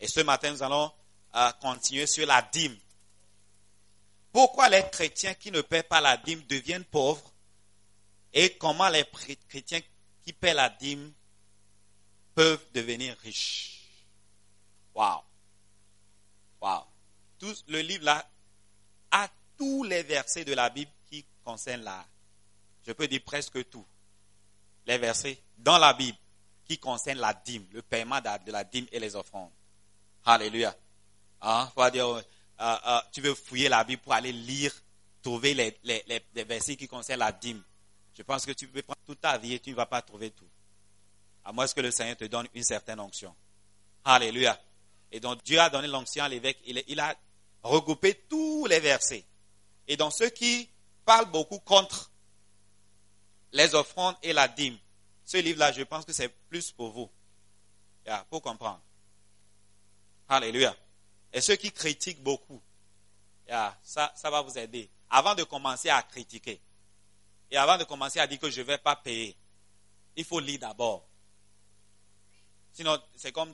Et ce matin, nous allons continuer sur la dîme. Pourquoi les chrétiens qui ne paient pas la dîme deviennent pauvres et comment les chrétiens qui paient la dîme peuvent devenir riches. Waouh! Waouh! Le livre là a tous les versets de la Bible qui concernent je peux dire presque tous les versets dans la Bible qui concernent la dîme, le paiement de la dîme et les offrandes. Alléluia. Hein? Faut dire, tu veux fouiller la Bible pour aller lire, trouver les versets qui concernent la dîme. Je pense que tu peux prendre toute ta vie et tu ne vas pas trouver tout. À moins que le Seigneur te donne une certaine onction. Alléluia. Et donc Dieu a donné l'onction à l'évêque. Il a regroupé tous les versets. Et donc ceux qui parlent beaucoup contre les offrandes et la dîme, ce livre-là, je pense que c'est plus pour vous. Pour comprendre. Alléluia. Et ceux qui critiquent beaucoup, ça va vous aider. Avant de commencer à critiquer, et avant de commencer à dire que je ne vais pas payer, il faut lire d'abord. Sinon, c'est comme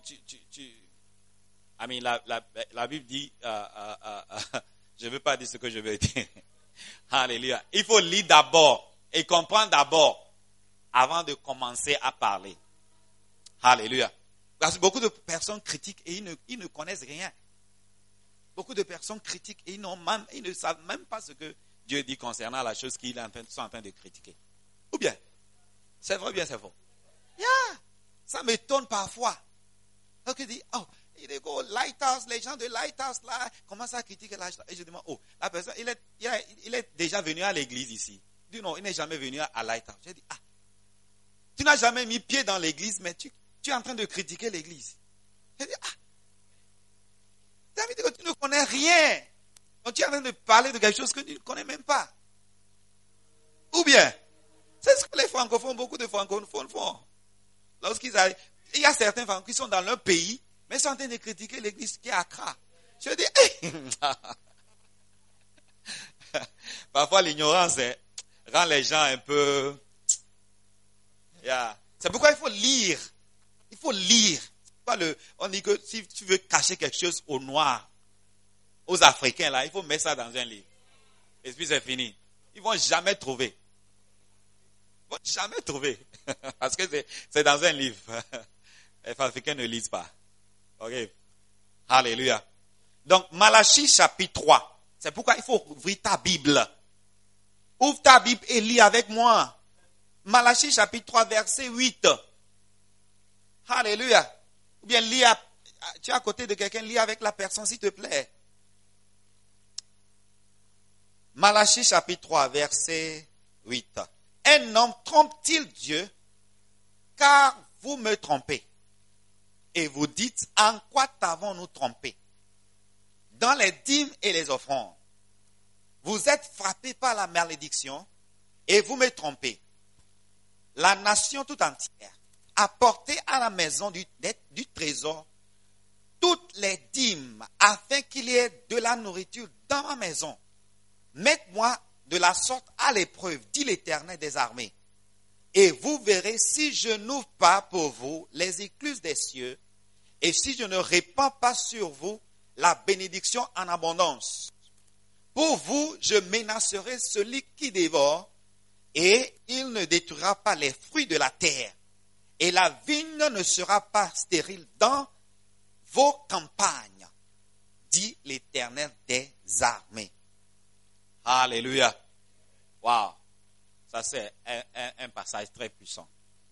la Bible dit, je ne veux pas dire ce que je veux dire. Alléluia. Il faut lire d'abord et comprendre d'abord avant de commencer à parler. Alléluia. Parce que beaucoup de personnes critiquent et ils ne connaissent rien. Beaucoup de personnes critiquent et ils ne savent même pas ce que Dieu dit concernant la chose qu'ils sont en train de critiquer. Ou bien, c'est vrai ou bien c'est faux? Ça m'étonne parfois. Donc il dit, il est go Lighthouse, les gens de Lighthouse là commencent à critiquer Lighthouse. Et je demande, la personne, il est déjà venu à l'église ici. Il dit non, il n'est jamais venu à Lighthouse. J'ai dit, tu n'as jamais mis pied dans l'église, mais tu es en train de critiquer l'église. J'ai dit, ça veut dire que tu ne connais rien. Donc tu es en train de parler de quelque chose que tu ne connais même pas. Ou bien, c'est ce que les francophones, beaucoup de francophones font. Lorsqu'ils arrivent, il y a certains francophones qui sont dans leur pays, mais ils sont en train de critiquer l'église qui est à Accra. Je dis, parfois l'ignorance rend les gens un peu... C'est pourquoi il faut lire. Il faut lire. On dit que si tu veux cacher quelque chose aux Noirs, aux Africains, là, il faut mettre ça dans un livre. Et puis c'est fini. Ils ne vont jamais trouver. Ils ne vont jamais trouver. Parce que c'est dans un livre. Les Africains ne lisent pas. Ok. Alléluia. Donc, Malachie chapitre 3. C'est pourquoi il faut ouvrir ta Bible. Ouvre ta Bible et lis avec moi. Malachie chapitre 3, verset 8. Alléluia. Ou bien lis, tu es à côté de quelqu'un, lis avec la personne, s'il te plaît. Malachie chapitre 3, verset 8. Un homme trompe-t-il Dieu? Car vous me trompez. Et vous dites, en quoi t'avons-nous trompé? Dans les dîmes et les offrandes. Vous êtes frappés par la malédiction et vous me trompez. La nation tout entière a porté à la maison du trésor toutes les dîmes afin qu'il y ait de la nourriture dans ma maison. Mettez-moi de la sorte à l'épreuve, dit l'Éternel des armées. Et vous verrez si je n'ouvre pas pour vous les écluses des cieux et si je ne répands pas sur vous la bénédiction en abondance. Pour vous, je menacerai celui qui dévore et il ne détruira pas les fruits de la terre. Et la vigne ne sera pas stérile dans vos campagnes, dit l'Éternel des armées. Alléluia. Wow. Ça, c'est un passage très puissant.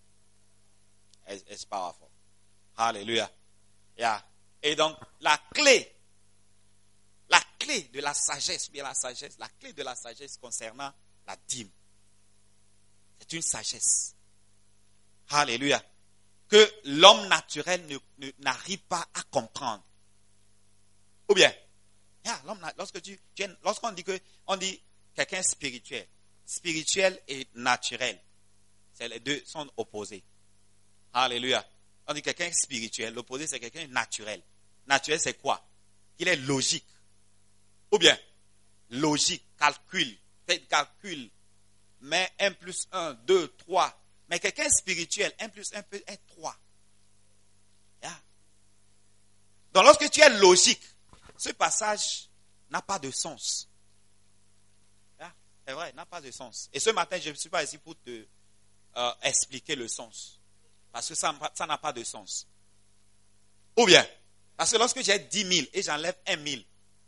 It's powerful. Alléluia. Et donc, la clé de la sagesse, la clé de la sagesse concernant la dîme, c'est une sagesse. Alléluia. Que l'homme naturel n'arrive pas à comprendre. Ou bien, lorsqu'on dit quelqu'un spirituel et naturel, les deux sont opposés. Alléluia. On dit quelqu'un spirituel, l'opposé c'est quelqu'un naturel. Naturel c'est quoi? Il est logique. Ou bien, logique, calcul, fait calcul. Mais 1 plus 1, 2, 3. Mais quelqu'un spirituel, 1 plus 1 peut être 3. Donc lorsque tu es logique, ce passage n'a pas de sens. C'est vrai, n'a pas de sens. Et ce matin, je ne suis pas ici pour te expliquer le sens. Parce que ça n'a pas de sens. Ou bien, parce que lorsque j'ai 10 000 et j'enlève 1 000,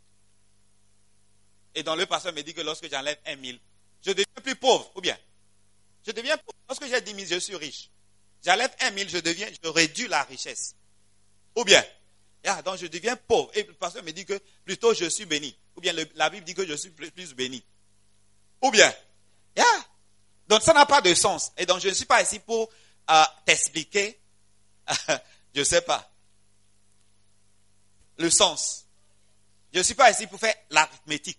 et dans le pasteur me dit que lorsque j'enlève 1 000, je deviens plus pauvre. Ou bien, je deviens pauvre. Lorsque j'ai 10 000, je suis riche. J'enlève 1 000, je réduis la richesse. Ou bien, donc je deviens pauvre. Et le pasteur me dit que plutôt je suis béni. Ou bien la Bible dit que je suis plus béni. Ou bien, donc ça n'a pas de sens. Et donc je ne suis pas ici pour t'expliquer, je ne sais pas, le sens. Je ne suis pas ici pour faire l'arithmétique.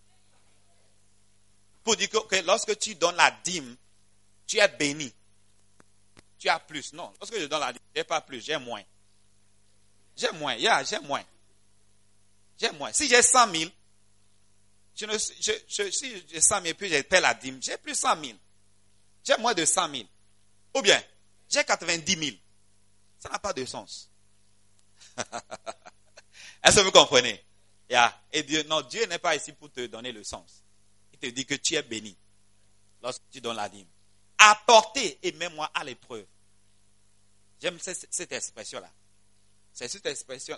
Pour dire que lorsque tu donnes la dîme, tu es béni. Tu as plus. Non, lorsque je donne la dîme, je n'ai pas plus, j'ai moins. J'ai moins, j'ai moins. J'ai moins. Si j'ai 100 000, si j'ai 100 000 puis je paie la dîme, j'ai plus 100 000. J'ai moins de 100 000. Ou bien, j'ai 90 000. Ça n'a pas de sens. Est-ce que vous comprenez? Et Dieu n'est pas ici pour te donner le sens. Il te dit que tu es béni lorsque tu donnes la dîme. Apportez et mets-moi à l'épreuve. J'aime cette expression-là. C'est cette expression.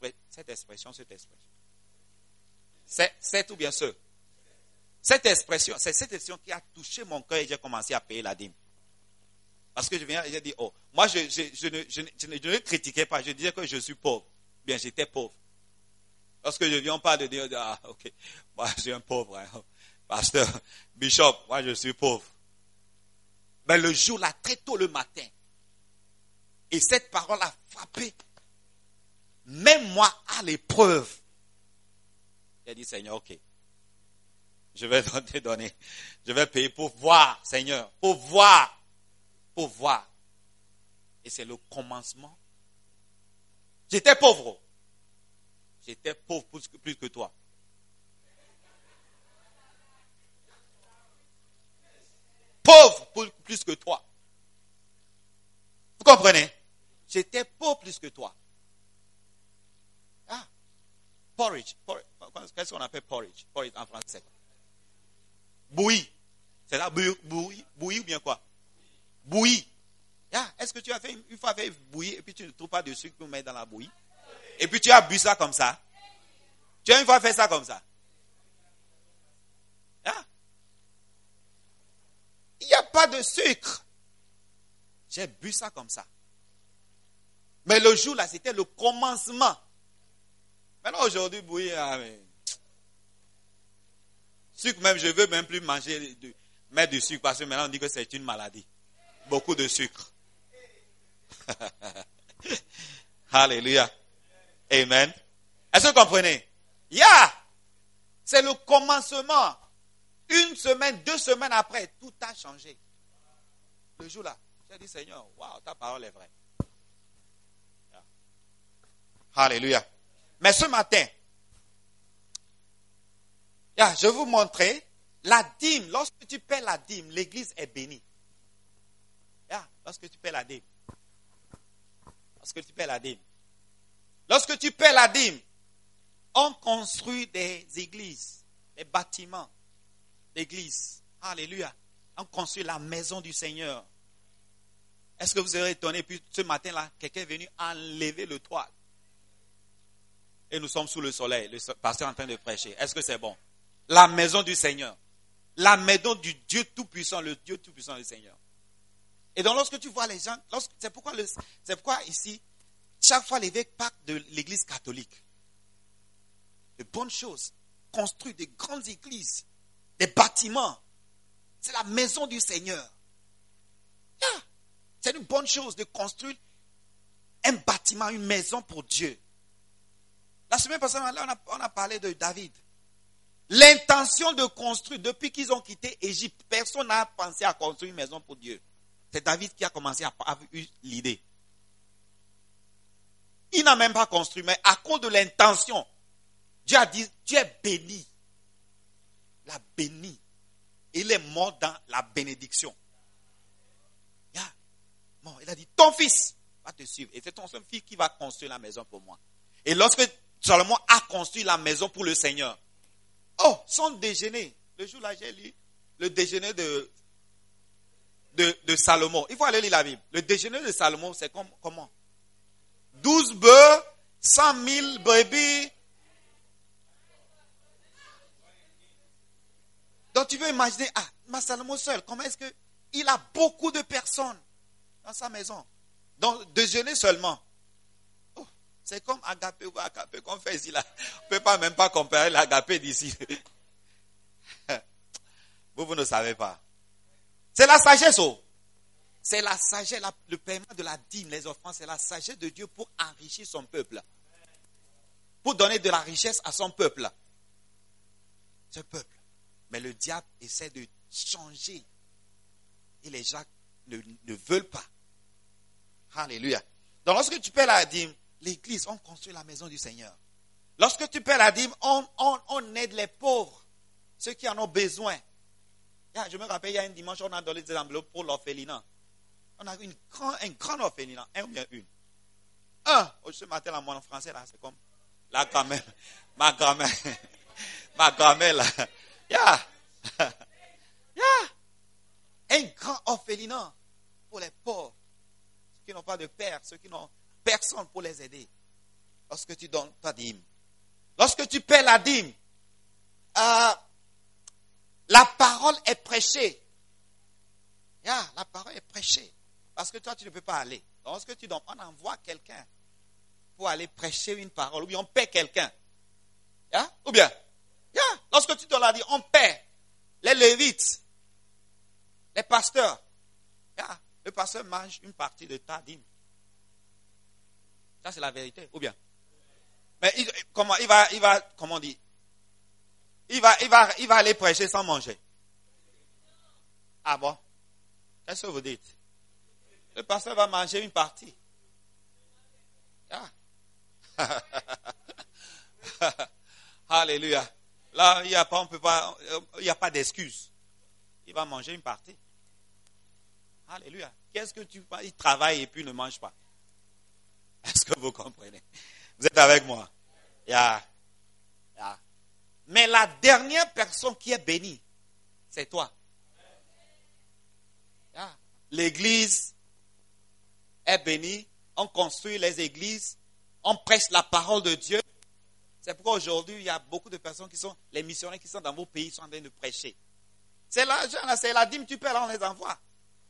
C'est ou bien ce. Cette expression, c'est cette expression qui a touché mon cœur et j'ai commencé à payer la dîme. Parce que j'ai dit, moi je ne critiquais pas, je disais que je suis pauvre. Bien, j'étais pauvre. Lorsque je viens, on parle de dire, ok, moi je suis un pauvre. Hein. Pasteur, Bishop, moi je suis pauvre. Mais le jour là, très tôt le matin, et cette parole a frappé, mets-moi à l'épreuve. J'ai dit, Seigneur, ok. Je vais te donner. Je vais payer pour voir, Seigneur. Pour voir. Pour voir. Et c'est le commencement. J'étais pauvre. J'étais pauvre plus que toi. Pauvre plus que toi. Vous comprenez? J'étais pauvre plus que toi. Porridge. Qu'est-ce qu'on appelle porridge? Porridge en français. Bouilli. C'est là, bouilli ou bien quoi? Bouilli. Est-ce que tu as fait une fois fait bouilli et puis tu ne trouves pas de sucre pour mettre dans la bouillie? Et puis tu as bu ça comme ça? Tu as une fois fait ça comme ça? Il n'y a pas de sucre. J'ai bu ça comme ça. Mais le jour là, c'était le commencement. Maintenant aujourd'hui, bouilli, sucre même, je ne veux même plus manger, mettre du sucre parce que maintenant on dit que c'est une maladie. Beaucoup de sucre. Alléluia. Amen. Est-ce que vous comprenez? C'est le commencement. 1 semaine, 2 semaines après, tout a changé. Le jour là, j'ai dit Seigneur, waouh, ta parole est vraie. Alléluia. Mais ce matin, je vais vous montrer la dîme. Lorsque tu paies la dîme, l'église est bénie. Lorsque tu paies la dîme. Lorsque tu paies la dîme. Lorsque tu paies la dîme, on construit des églises, des bâtiments d'églises. Alléluia. On construit la maison du Seigneur. Est-ce que vous serez étonné? Puis ce matin-là, quelqu'un est venu enlever le toit. Et nous sommes sous le soleil. Le pasteur est en train de prêcher. Est-ce que c'est bon? La maison du Seigneur. La maison du Dieu Tout-Puissant. Le Dieu Tout-Puissant, le Seigneur. Et donc lorsque tu vois les gens, c'est pourquoi ici, chaque fois l'évêque parle de l'église catholique. De bonnes choses. Construire de grandes églises. Des bâtiments. C'est la maison du Seigneur. C'est une bonne chose de construire un bâtiment, une maison pour Dieu. La semaine passée, on a parlé de David. L'intention de construire, depuis qu'ils ont quitté Égypte, personne n'a pensé à construire une maison pour Dieu. C'est David qui a commencé à avoir eu l'idée. Il n'a même pas construit, mais à cause de l'intention, Dieu a dit, tu es béni. La béni. Il est mort dans la bénédiction. Bon, il a dit, ton fils va te suivre. Et c'est ton seul fils qui va construire la maison pour moi. Et lorsque Salomon a construit la maison pour le Seigneur, oh, son déjeuner, le jour-là, j'ai lu le déjeuner de Salomon. Il faut aller lire la Bible. Le déjeuner de Salomon, c'est comment? 12 bœufs, 100 000 brebis. Donc tu veux imaginer, mais Salomon seul, comment est-ce qu'il a beaucoup de personnes dans sa maison? Donc déjeuner seulement. Oh, c'est comme agapé ou agapé qu'on fait ici là. On ne peut pas même pas comparer l'agapé d'ici. Vous ne savez pas. C'est la sagesse, oh. C'est la sagesse, le paiement de la dîme, les offrandes, c'est la sagesse de Dieu pour enrichir son peuple. Pour donner de la richesse à son peuple. Ce peuple. Mais le diable essaie de changer. Et les gens ne veulent pas. Alléluia. Donc lorsque tu paies la dîme, l'église, on construit la maison du Seigneur. Lorsque tu paies la dîme, on aide les pauvres. Ceux qui en ont besoin. Je me rappelle, il y a un dimanche, on a donné des enveloppes pour l'orphelinat. On a un grand orphelinat, un ou bien une. Ce matin, là, moi, en français, là, c'est comme la grand-mère. Ma grand-mère. Ma grand-mère, là. Un grand orphelinat pour les pauvres. Ceux qui n'ont pas de père, ceux qui n'ont personne pour les aider. Lorsque tu donnes ta dîme. Lorsque tu paies la dîme, la parole est prêchée. La parole est prêchée. Parce que toi, tu ne peux pas aller. Donc, lorsque tu donnes, on envoie quelqu'un pour aller prêcher une parole. Ou bien on paie quelqu'un. Ou bien, lorsque tu donnes la dîme, on paie les lévites, les pasteurs. Le pasteur mange une partie de ta dîme. Ça, c'est la vérité. Ou bien. Mais comment on dit? Il va aller prêcher sans manger. Ah bon? Qu'est-ce que vous dites? Le pasteur va manger une partie. Alléluia. Là, il n'y a pas d'excuse. Il va manger une partie. Alléluia. Qu'est-ce que tu fais? Il travaille et puis ne mange pas. Est-ce que vous comprenez? Vous êtes avec moi? Mais la dernière personne qui est bénie, c'est toi. L'église est bénie. On construit les églises. On prêche la parole de Dieu. C'est pourquoi aujourd'hui, il y a beaucoup de personnes les missionnaires qui sont dans vos pays, sont en train de prêcher. C'est l'argent, c'est la dîme, tu paies là, on les envoie.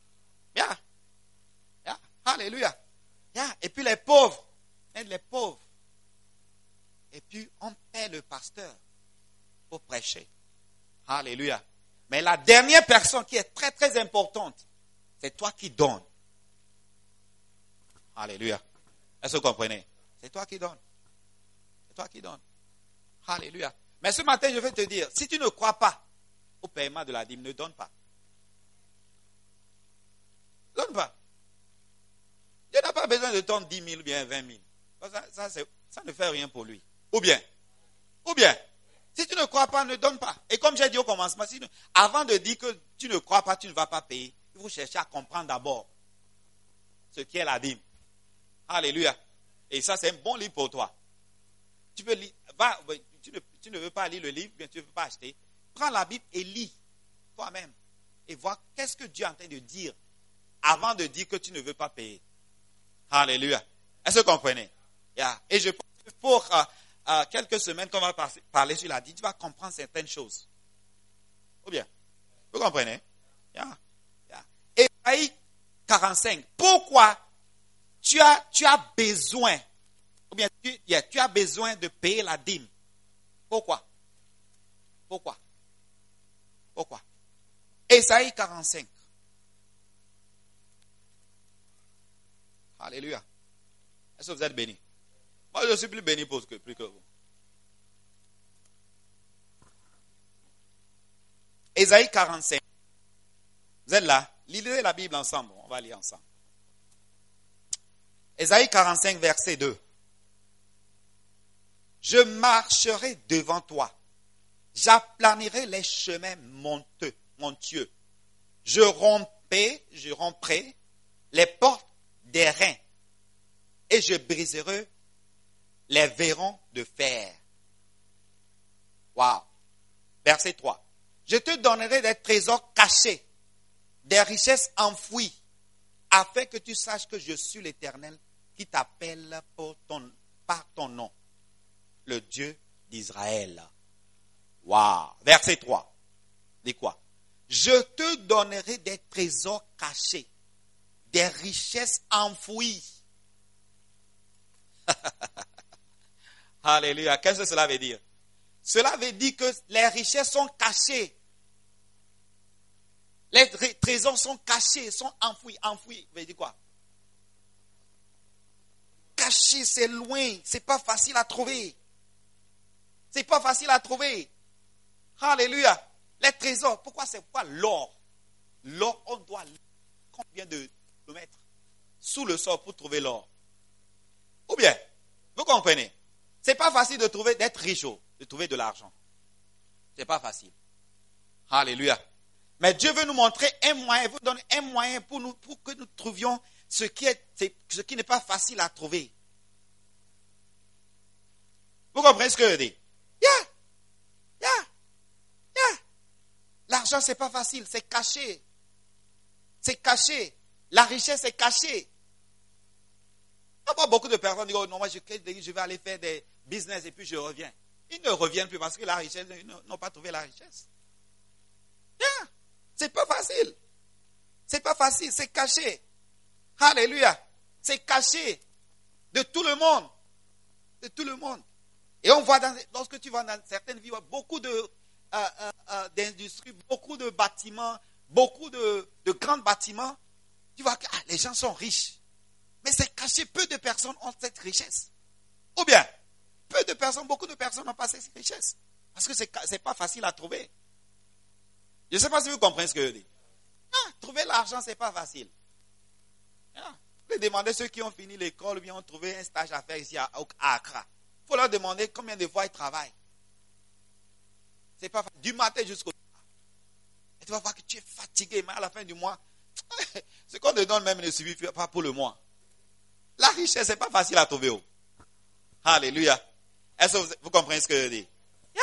Alléluia. Et puis les pauvres, aide les pauvres. Et puis on paie le pasteur pour prêcher. Alléluia. Mais la dernière personne qui est très très importante, c'est toi qui donnes. Alléluia. Est-ce que vous comprenez? C'est toi qui donnes. C'est toi qui donnes. Alléluia. Mais ce matin, je vais te dire, si tu ne crois pas au paiement de la dîme, ne donne pas. Ne donne pas. Dieu n'a pas besoin de ton 10 000 ou bien 20 000. Ça ne fait rien pour lui. Ou bien, si tu ne crois pas, ne donne pas. Et comme j'ai dit au commencement, avant de dire que tu ne crois pas, tu ne vas pas payer, il faut chercher à comprendre d'abord ce qu'est la dîme. Alléluia. Et ça, c'est un bon livre pour toi. Tu peux lire, tu ne veux pas lire le livre, bien tu ne veux pas acheter. Prends la Bible et lis toi-même. Et vois qu'est-ce que Dieu est en train de dire avant de dire que tu ne veux pas payer. Alléluia. Est-ce que vous comprenez? Et je pense que pour quelques semaines qu'on va parler sur la dîme, tu vas comprendre certaines choses. Ou bien? Vous comprenez? Ésaïe 45. Pourquoi tu as besoin, ou bien tu as besoin de payer la dîme? Pourquoi? Ésaïe 45. Alléluia. Est-ce que vous êtes bénis? Moi, je suis plus béni plus que vous. Ésaïe 45. Vous êtes là? Lisez la Bible ensemble. On va lire ensemble. Ésaïe 45, verset 2. Je marcherai devant toi. J'aplanirai les chemins montueux. Je romprai les portes des reins et je briserai les verront de fer. Wow. Verset 3. Je te donnerai des trésors cachés, des richesses enfouies, afin que tu saches que je suis l'Éternel qui t'appelle par ton nom, le Dieu d'Israël. Wow. Verset 3. Dis quoi? Je te donnerai des trésors cachés, des richesses enfouies. Alléluia. Qu'est-ce que cela veut dire? Cela veut dire que les richesses sont cachées. Les trésors sont cachés, sont enfouis. Enfouis, veut dire quoi? Caché, c'est loin, c'est pas facile à trouver. C'est pas facile à trouver. Alléluia. Les trésors, pourquoi l'or? L'or, on doit combien de kilomètres sous le sol pour trouver l'or? Ou bien, vous comprenez? C'est pas facile de trouver, d'être riche, de trouver de l'argent. C'est pas facile. Alléluia. Mais Dieu veut nous montrer un moyen, vous donner un moyen pour que nous trouvions ce qui n'est pas facile à trouver. Vous comprenez ce que je dis? L'argent, c'est pas facile, c'est caché. C'est caché. La richesse est cachée. On voit beaucoup de personnes dire, oh non, moi je vais aller faire des business et puis je reviens. Ils ne reviennent plus parce que la richesse, ils n'ont pas trouvé la richesse. C'est pas facile. C'est pas facile, c'est caché. Alléluia. C'est caché de tout le monde. De tout le monde. Et on voit, lorsque tu vas dans certaines villes, beaucoup d'industries, beaucoup de bâtiments, beaucoup de grands bâtiments, tu vois que les gens sont riches. Mais c'est caché, peu de personnes ont cette richesse. Ou bien, beaucoup de personnes n'ont pas cette richesse. Parce que c'est pas facile à trouver. Je ne sais pas si vous comprenez ce que je dis. Trouver l'argent, c'est pas facile. Vous pouvez demander ceux qui ont fini l'école ou bien ont trouvé un stage à faire ici à Accra. Il faut leur demander combien de fois ils travaillent. C'est pas facile. Du matin jusqu'au soir. Et tu vas voir que tu es fatigué, mais à la fin du mois, ce qu'on te donne même ne suffit pas pour le mois. La richesse, c'est pas facile à trouver. Alléluia. Est-ce que vous comprenez ce que je dis?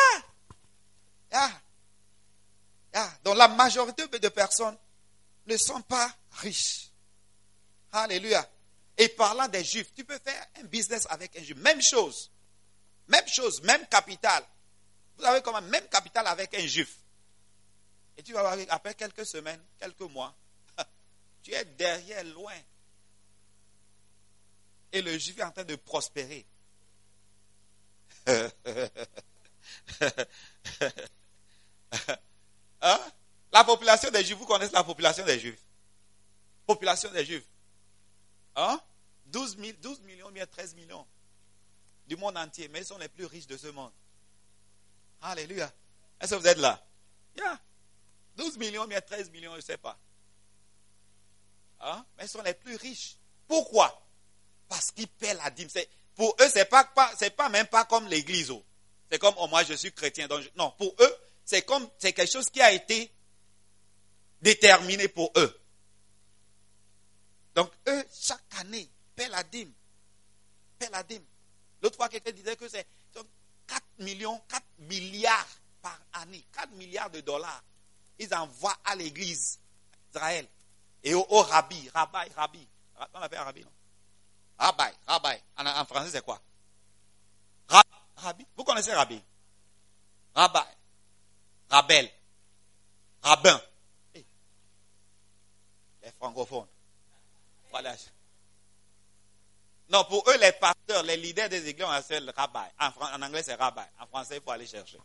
Donc la majorité de personnes ne sont pas riches. Alléluia. Et parlant des Juifs, tu peux faire un business avec un Juif. Même chose, même capital. Vous avez quand même même capital avec un Juif. Et tu vas voir, après quelques semaines, quelques mois, tu es derrière, loin. Et le Juif est en train de prospérer. La population des Juifs, vous connaissez la population des Juifs? Population des Juifs. 12 millions, bien 13 millions du monde entier, mais ils sont les plus riches de ce monde. Alléluia. Est-ce que vous êtes là? 12 millions, bien 13 millions, je ne sais pas. Mais ils sont les plus riches. Pourquoi? Parce qu'ils paient la dîme. Pour eux, c'est pas même pas comme l'église. C'est comme, moi je suis chrétien. Non, pour eux, c'est quelque chose qui a été déterminé pour eux. Donc eux, chaque année, paient la dîme. L'autre fois, quelqu'un disait que c'est 4 milliards par année. 4 milliards de dollars. Ils envoient à l'église d'Israël. Et au rabbi. On appelle rabbi, non? Rabbi. En français, c'est quoi? Rabbi. Vous connaissez rabbi? Rabbi. Rabel. Rabbin. Les francophones. Voilà. Non, pour eux, les pasteurs, les leaders des églises, on appelle rabbi. En anglais, c'est rabbi. En français, il faut aller chercher.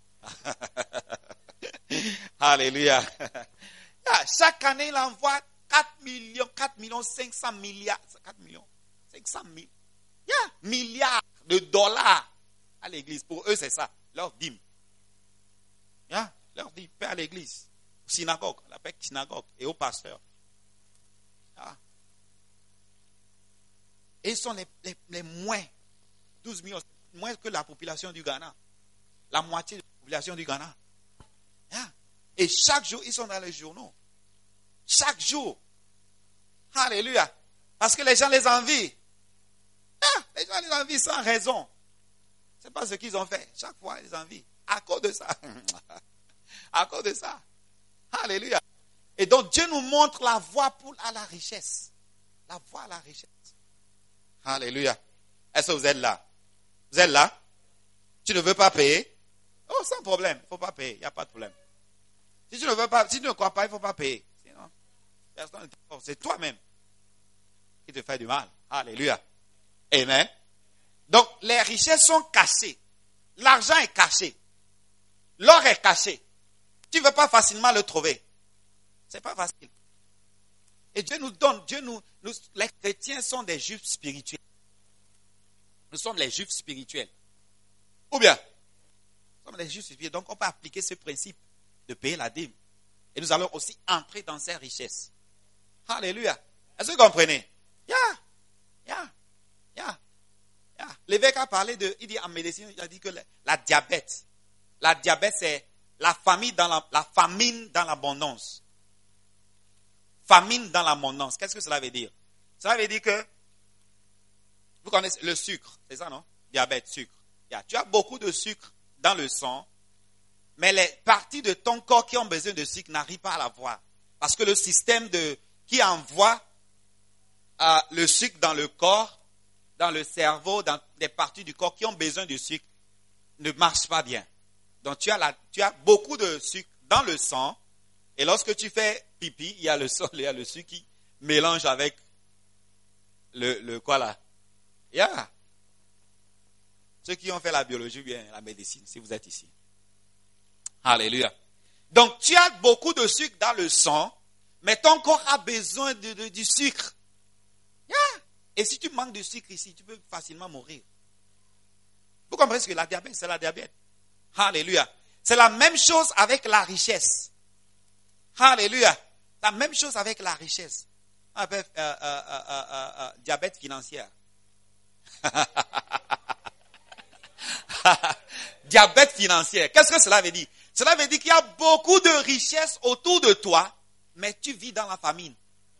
Alléluia. Chaque année, il envoie 4 millions 500 milliards. 4 millions 500 milliards de dollars à l'église. Pour eux, c'est ça. Leur dîme. Leur dîme, paie à l'église. Synagogue, on l'appelle synagogue. Et au pasteur. Et ils sont les moins. 12 millions. Moins que la population du Ghana. La moitié de la population du Ghana. Et chaque jour, ils sont dans les journaux. Chaque jour. Alléluia. Parce que les gens les envient. Les gens les envient sans raison. C'est pas ce qu'ils ont fait. Chaque fois, ils envient. À cause de ça. À cause de ça. Alléluia. Et donc, Dieu nous montre la voie à la richesse. La voie à la richesse. Alléluia. Est-ce que vous êtes là? Vous êtes là? Tu ne veux pas payer? Oh, sans problème. Il ne faut pas payer. Il n'y a pas de problème. Si tu ne veux pas, si tu ne crois pas, il ne faut pas payer. Sinon, personne ne t'informe. C'est toi-même qui te fait du mal. Alléluia. Amen. Donc, les richesses sont cachées. L'argent est caché. L'or est caché. Tu ne veux pas facilement le trouver. C'est pas facile. Et Dieu nous donne, les chrétiens sont des juifs spirituels. Nous sommes les juifs spirituels. Ou bien, nous sommes les juifs spirituels. Donc, on peut appliquer ce principe de payer la dîme. Et nous allons aussi entrer dans ces richesses. Alléluia. Est-ce que vous comprenez? L'évêque a parlé il dit en médecine, il a dit que la diabète, c'est la famine dans l'abondance. Famine dans l'abondance. Qu'est-ce que cela veut dire? Cela veut dire que, vous connaissez le sucre, c'est ça, non? Diabète, sucre. Tu as beaucoup de sucre dans le sang, mais les parties de ton corps qui ont besoin de sucre n'arrivent pas à l'avoir. Parce que le système qui envoie le sucre dans le corps, dans le cerveau, dans des parties du corps qui ont besoin de sucre, ne marche pas bien. Donc tu as beaucoup de sucre dans le sang, et lorsque tu fais pipi, il y a le sucre qui mélange avec le quoi là? Ceux qui ont fait la biologie, bien la médecine, si vous êtes ici. Alléluia. Donc tu as beaucoup de sucre dans le sang, mais ton corps a besoin du sucre. Et si tu manques de sucre ici, tu peux facilement mourir. Vous comprenez ce que la diabète, c'est la diabète. Alléluia. C'est la même chose avec la richesse. Alléluia. La même chose avec la richesse. On appelle diabète financière. Diabète financière. Qu'est-ce que cela veut dire? Cela veut dire qu'il y a beaucoup de richesses autour de toi, mais tu vis dans la famine.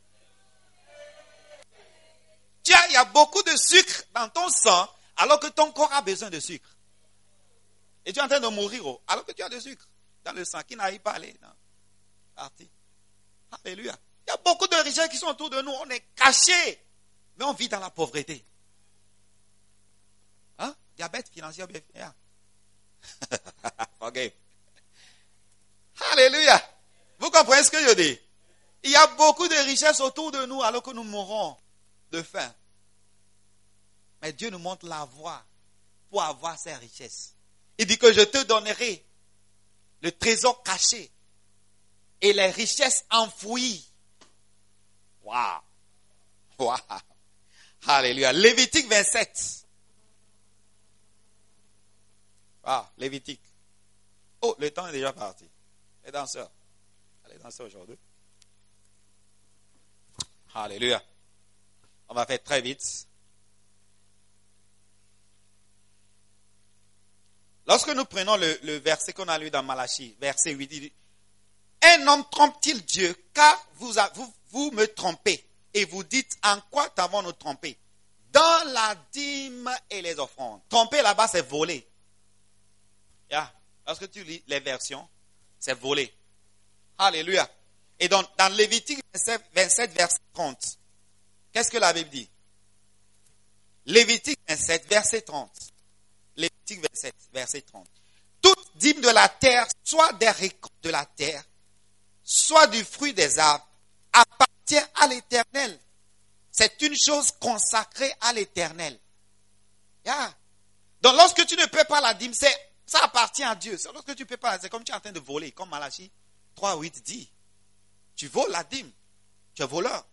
Il y a beaucoup de sucre dans ton sang, alors que ton corps a besoin de sucre. Et tu es en train de mourir, alors que tu as du sucre dans le sang qui n'arrive pas à aller dans la partie. Alléluia. Il y a beaucoup de richesses qui sont autour de nous. On est cachés, mais on vit dans la pauvreté. Diabète financier, bien. Ok. Alléluia. Vous comprenez ce que je dis? Il y a beaucoup de richesses autour de nous alors que nous mourrons de faim. Mais Dieu nous montre la voie pour avoir ces richesses. Il dit que je te donnerai le trésor caché et les richesses enfouies. Waouh. Waouh. Alléluia. Lévitique 27. Ah, Lévitique. Oh, le temps est déjà parti. Les danseurs. Les danseurs aujourd'hui. Alléluia. On va faire très vite. Lorsque nous prenons le verset qu'on a lu dans Malachie, verset 8, il dit, un homme trompe-t-il Dieu, car vous me trompez, et vous dites, en quoi t'avons-nous trompé? Dans la dîme et les offrandes. Tromper là-bas, c'est voler. Lorsque tu lis les versions, c'est voler. Alléluia. Et donc, dans Lévitique 27, verset 30, qu'est-ce que la Bible dit? Lévitique 27, verset 30. Lévitique 27, verset 30. Toute dîme de la terre, soit des récoltes de la terre, soit du fruit des arbres, appartient à l'Éternel. C'est une chose consacrée à l'Éternel. Donc, lorsque tu ne paies pas la dîme, ça appartient à Dieu. C'est lorsque tu ne paies pas, c'est comme tu es en train de voler, comme Malachie 3:8 dit. Tu voles la dîme. Tu es voleur.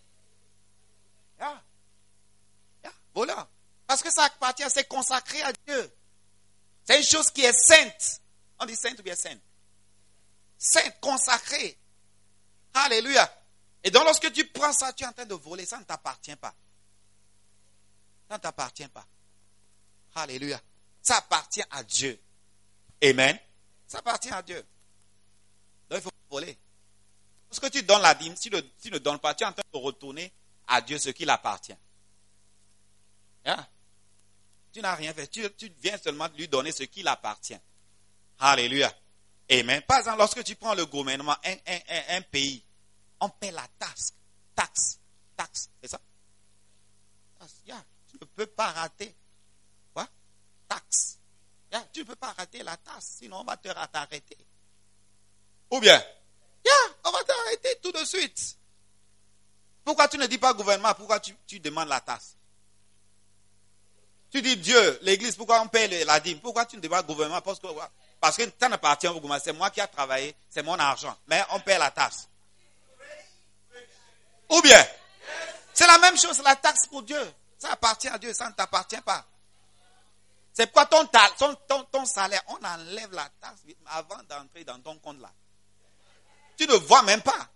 Voleur. Parce que ça appartient, c'est consacré à Dieu. C'est une chose qui est sainte. On dit sainte ou bien sainte? Sainte, consacrée. Alléluia. Et donc lorsque tu prends ça, tu es en train de voler, ça ne t'appartient pas. Ça ne t'appartient pas. Alléluia. Ça appartient à Dieu. Amen. Ça appartient à Dieu. Donc il faut voler. Lorsque tu donnes la dîme, si tu ne donnes pas, tu es en train de retourner à Dieu ce qui l'appartient. Tu Tu n'as rien fait. Tu viens seulement lui donner ce qui appartient. Alléluia. Amen. Par exemple, lorsque tu prends le gouvernement, un pays, on paie la taxe. Taxe. C'est ça? Yeah. Tu ne peux pas rater. Quoi? Taxe. Yeah. Tu ne peux pas rater la taxe, sinon on va t'arrêter. Ou bien, on va t'arrêter tout de suite. Pourquoi tu ne dis pas gouvernement? Pourquoi tu demandes la taxe? Tu dis Dieu, l'église, pourquoi on paie la dîme? Pourquoi tu ne dis pas gouvernement? Parce que ça n'appartient au gouvernement. C'est moi qui ai travaillé, c'est mon argent. Mais on paie la taxe. Ou bien, c'est la même chose, la taxe pour Dieu. Ça appartient à Dieu, ça ne t'appartient pas. C'est pourquoi ton salaire, on enlève la taxe avant d'entrer dans ton compte là. Tu ne vois même pas.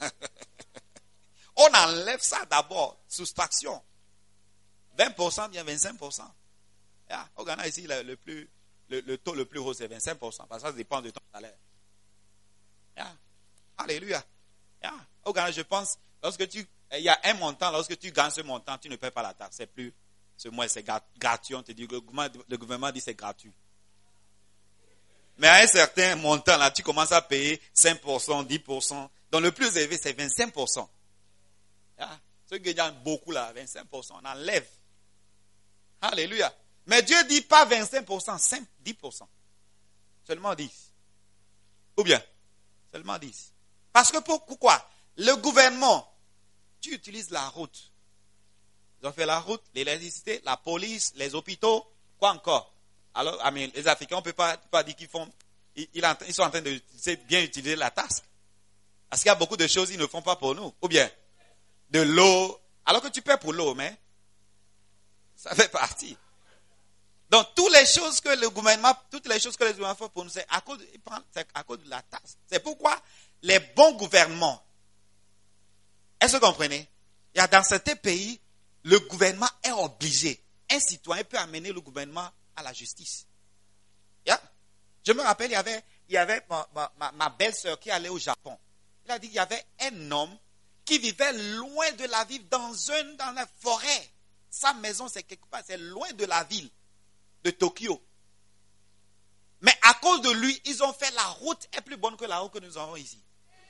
On enlève ça d'abord, soustraction. 20%, bien 25%. Yeah. Au Ghana, ici, le taux le plus haut, c'est 25%. Parce que ça dépend de ton salaire. Yeah. Alléluia. Yeah. Au Ghana, je pense, il y a un montant, lorsque tu gagnes ce montant, tu ne paies pas la taxe. C'est plus, c'est gratuit. On te dit, le gouvernement dit c'est gratuit. Mais à un certain montant, là, tu commences à payer 5%, 10%. Donc le plus élevé, c'est 25%. Yeah. Ceux qui gagnent beaucoup, là, 25%, on enlève. Alléluia. Mais Dieu dit pas 25%, 10%. Seulement 10. Ou bien, seulement 10. Parce que pourquoi? Le gouvernement, tu utilises la route. Ils ont fait la route, l'électricité, la police, les hôpitaux, quoi encore? Alors, les Africains, on ne peut pas dire qu'ils font, ils sont en train de bien utiliser la taxe. Parce qu'il y a beaucoup de choses qu'ils ne font pas pour nous. Ou bien, de l'eau, alors que tu paies pour l'eau, mais ça fait partie. Donc, toutes les choses que le gouvernement font pour nous, c'est à cause de la taxe. C'est pourquoi les bons gouvernements, est-ce que vous comprenez? Il y a dans certains pays, le gouvernement est obligé. Un citoyen peut amener le gouvernement à la justice. Yeah. Je me rappelle, il y avait ma belle-sœur qui allait au Japon. Il a dit qu'il y avait un homme qui vivait loin de la ville, dans la forêt. Sa maison, c'est quelque part, c'est loin de la ville de Tokyo. Mais à cause de lui, ils ont fait la route est plus bonne que la route que nous avons ici.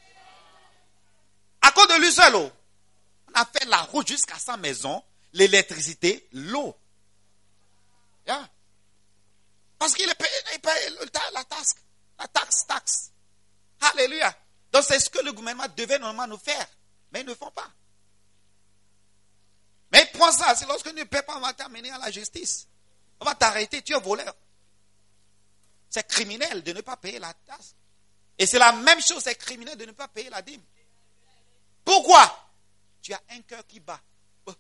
À cause de lui seul, on a fait la route jusqu'à sa maison, l'électricité, l'eau. Yeah. Parce qu'il paye la taxe. Alléluia. Donc c'est ce que le gouvernement devait normalement nous faire. Mais ils ne font pas. Mais prends ça, c'est lorsque tu ne paies pas, on va t'amener à la justice. On va t'arrêter, tu es voleur. C'est criminel de ne pas payer la taxe. Et c'est la même chose, c'est criminel de ne pas payer la dîme. Pourquoi? Tu as un cœur qui bat.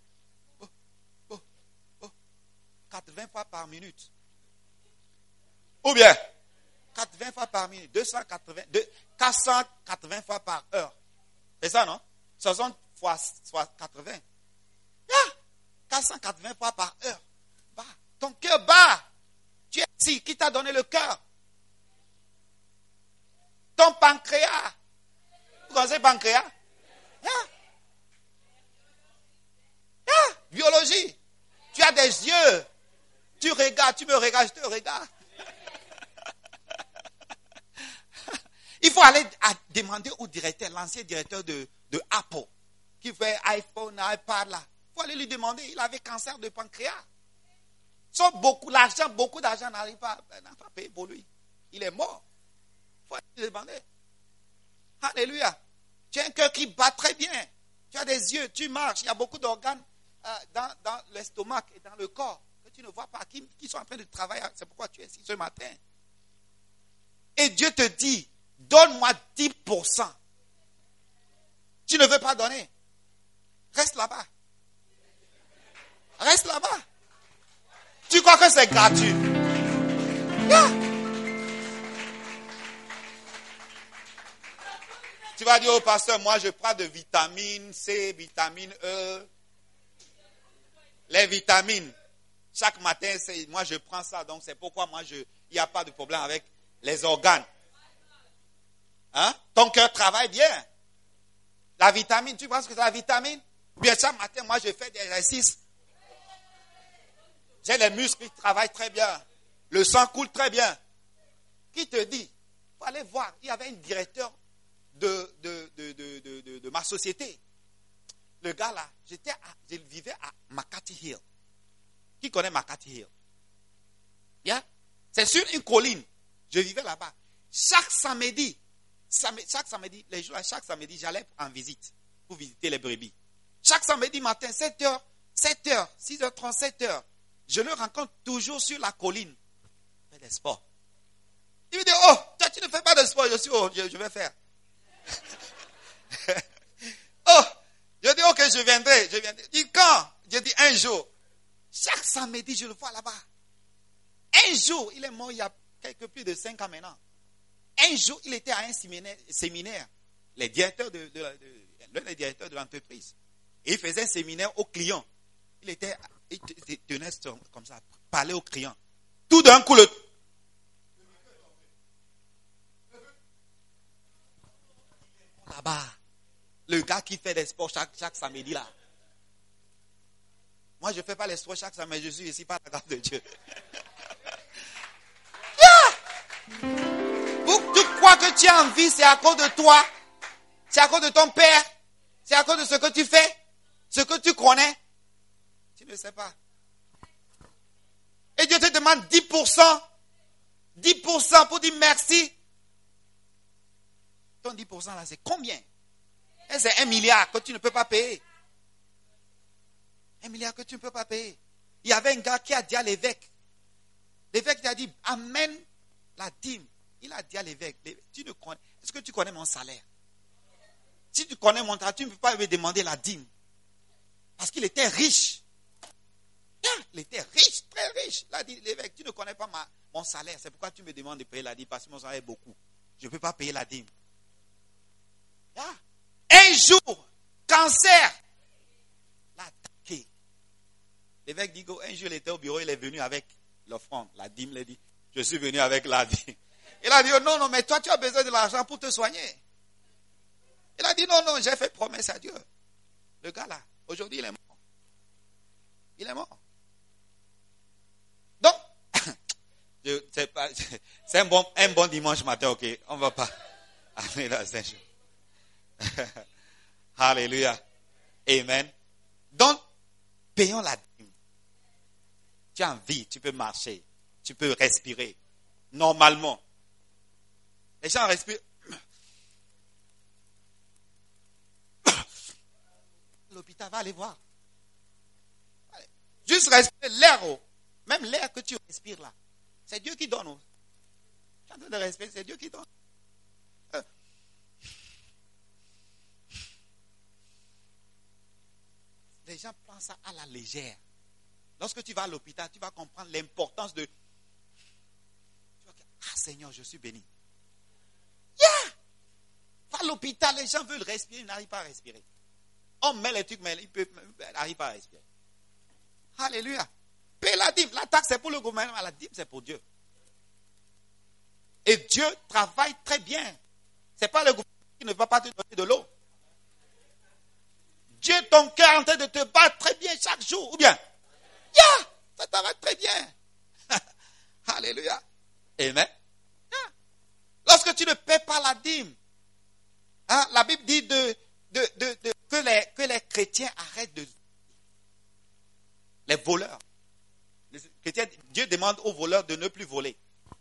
80 fois par minute. Ou bien, 80 fois par minute, 480 fois par heure. C'est ça, non? 60 fois 80. Yeah. 480 fois par heure. Bah, ton cœur bat. Tu es ici. Qui t'a donné le cœur? Ton pancréas. Vous connaissez le pancréas? Yeah. Yeah. Biologie. Tu as des yeux. Tu regardes, tu me regardes, je te regarde. Il faut aller demander au directeur, l'ancien directeur de Apple, qui fait iPhone, iPad là. Il faut aller lui demander, il avait cancer de pancréas. Sauf beaucoup d'argent n'a pas payé pour lui. Il est mort. Il faut aller lui demander. Alléluia. Tu as un cœur qui bat très bien. Tu as des yeux, tu marches. Il y a beaucoup d'organes dans l'estomac et dans le corps que tu ne vois pas, qui sont en train de travailler. C'est pourquoi tu es ici ce matin. Et Dieu te dit, donne-moi 10%. Tu ne veux pas donner. Reste là-bas. Reste là-bas. Tu crois que c'est gratuit? Yeah. Tu vas dire au pasteur, moi je prends de vitamine C, vitamine E. Les vitamines. Chaque matin, moi je prends ça. Donc c'est pourquoi il n'y a pas de problème avec les organes. Hein? Ton cœur travaille bien. La vitamine, tu penses que c'est la vitamine? Bien chaque matin, moi je fais des exercices. J'ai les muscles qui travaillent très bien. Le sang coule très bien. Qui te dit? Il faut aller voir. Il y avait un directeur de ma société. Le gars là, je vivais à Makati Hill. Qui connaît Makati Hill? Yeah? C'est sur une colline. Je vivais là-bas. Chaque samedi, chaque samedi, j'allais en visite pour visiter les brebis. Chaque samedi matin, 7h, 6h30, 7h, je le rencontre toujours sur la colline. Il fait des sports. Il me dit, oh, toi tu ne fais pas de sport. Je vais faire. Oh, je dis, ok, je viendrai. Il dit, quand? Je dis, un jour. Chaque samedi, je le vois là-bas. Un jour, il est mort il y a plus de 5 ans maintenant. Un jour, il était à un séminaire. L'un des directeurs de l'entreprise. Et il faisait un séminaire aux clients. Il tenait comme ça, parler aux clients. Tout d'un coup, là-bas, le gars qui fait des sports chaque samedi là. Moi, je ne fais pas les sports chaque samedi, je suis ici par la grâce de Dieu. Tu crois que tu as envie, c'est à cause de toi, c'est à cause de ton père, c'est à cause de ce que tu fais, ce que tu connais. Tu ne sais pas. Et Dieu te demande 10%. 10% pour dire merci. Ton 10% là, c'est combien? Et c'est 1 milliard que tu ne peux pas payer. 1 milliard que tu ne peux pas payer. Il y avait un gars qui a dit à l'évêque. L'évêque a dit, amène la dîme. Il a dit à l'évêque, est-ce que tu connais mon salaire? Si tu connais mon salaire, tu ne peux pas me demander la dîme. Parce qu'il était riche. Il était riche, très riche. Il a dit, l'évêque, tu ne connais pas mon salaire. C'est pourquoi tu me demandes de payer la dîme. Parce que mon salaire est beaucoup. Je ne peux pas payer la dîme. Un jour, cancer. L'a attaqué. L'évêque dit, un jour, il était au bureau, il est venu avec l'offrande. La dîme, il a dit, je suis venu avec la dîme. Il a dit, oh, non, mais toi, tu as besoin de l'argent pour te soigner. Il a dit, non, j'ai fait promesse à Dieu. Le gars là, aujourd'hui, il est mort. Il est mort. Donc, c'est un bon dimanche matin, ok? On ne va pas amener la Saint-Jean. Alléluia. Amen. Donc, payons la dîme. Tu as envie, tu peux marcher, tu peux respirer. Normalement. Les gens respirent. L'hôpital va aller voir. Juste respirer l'air. Même l'air que tu respires là. C'est Dieu qui donne. Tu es en train de respirer, c'est Dieu qui donne. Les gens prennent ça à la légère. Lorsque tu vas à l'hôpital, tu vas comprendre l'importance de... Ah Seigneur, je suis béni. Yeah! Va à l'hôpital, les gens veulent respirer, ils n'arrivent pas à respirer. On met les trucs, mais ils n'arrivent pas à respirer. Alléluia. Paye la dîme. La taxe, c'est pour le gouvernement. La dîme, c'est pour Dieu. Et Dieu travaille très bien. Ce n'est pas le gouvernement qui ne va pas te donner de l'eau. Dieu, ton cœur est en train de te battre très bien chaque jour. Ou bien, yeah, ça travaille très bien. Alléluia. Amen. Yeah. Lorsque tu ne paies pas la dîme, la Bible dit que les chrétiens arrêtent de... Les voleurs. Les chrétiens, Dieu demande aux voleurs de ne plus voler.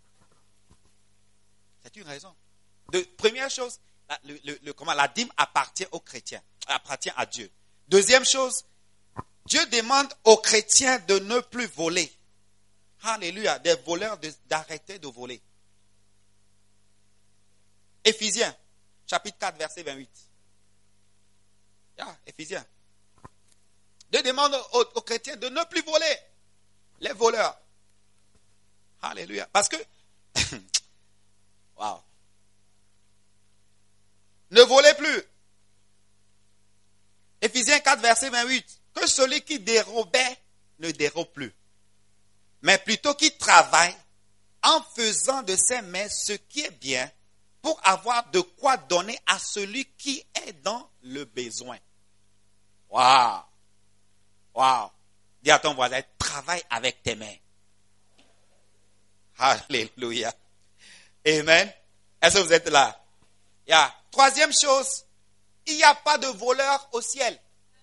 C'est une raison. Première chose, la dîme appartient aux chrétiens, appartient à Dieu. Deuxième chose, Dieu demande aux chrétiens de ne plus voler. Alléluia, des voleurs d'arrêter de voler. Éphésiens, chapitre 4, verset 28. Éphésiens. Dieu demande aux chrétiens de ne plus voler. Les voleurs. Alléluia. Parce que, wow. Ne volez plus. Éphésiens 4, verset 28. Que celui qui dérobait ne dérobe plus. Mais plutôt qu'il travaille en faisant de ses mains ce qui est bien pour avoir de quoi donner à celui qui est dans le besoin. Waouh! Waouh! Dis à ton voisin, travaille avec tes mains. Alléluia. Amen. Est-ce que vous êtes là? Yeah. Troisième chose, il n'y a pas de voleur au ciel.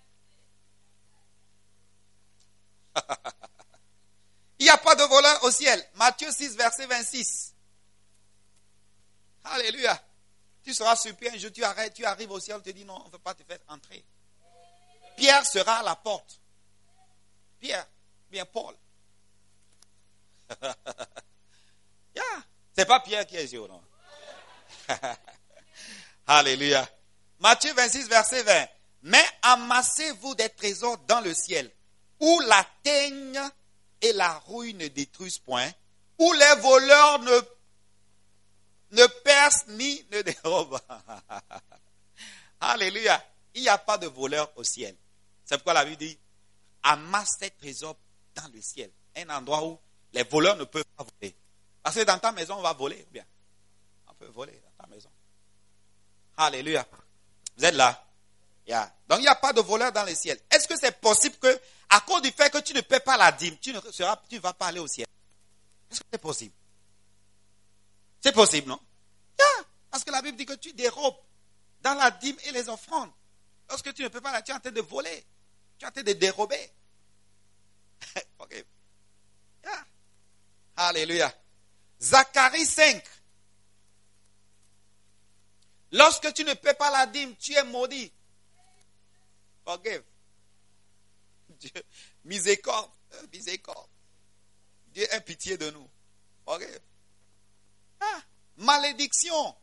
Il n'y a pas de voleur au ciel. Matthieu 6, verset 26. Alléluia. Tu seras surpris un jour, tu arrives au ciel, on te dit non, on ne veut pas te faire entrer. Pierre sera à la porte. Pierre, bien Paul. Yeah. C'est pas Pierre qui est Jésus, non? Alléluia. Matthieu 26, verset 20. Mais amassez-vous des trésors dans le ciel, où la teigne et la rouille ne détruisent point, où les voleurs ne percent ni ne dérobent. Alléluia. Il n'y a pas de voleurs au ciel. C'est pourquoi la Bible dit, amasse tes trésors dans le ciel. Un endroit où les voleurs ne peuvent pas voler. Parce que dans ta maison, on va voler. Ou bien, on peut voler dans ta maison. Alléluia. Vous êtes là? Yeah. Donc, il n'y a pas de voleur dans le ciel. Est-ce que c'est possible que, à cause du fait que tu ne paies pas la dîme, tu ne vas pas aller au ciel? Est-ce que c'est possible? C'est possible, non? Yeah. Parce que la Bible dit que tu dérobes dans la dîme et les offrandes. Lorsque tu ne peux pas la, tu es en train de voler. Tu es en train de dérober. Ok. Yeah. Alléluia. Zacharie 5. Lorsque tu ne paies pas la dîme, tu es maudit. Forgive. Dieu, miséricorde. Miséricorde. Dieu ait pitié de nous. Forgive. Ah, malédiction.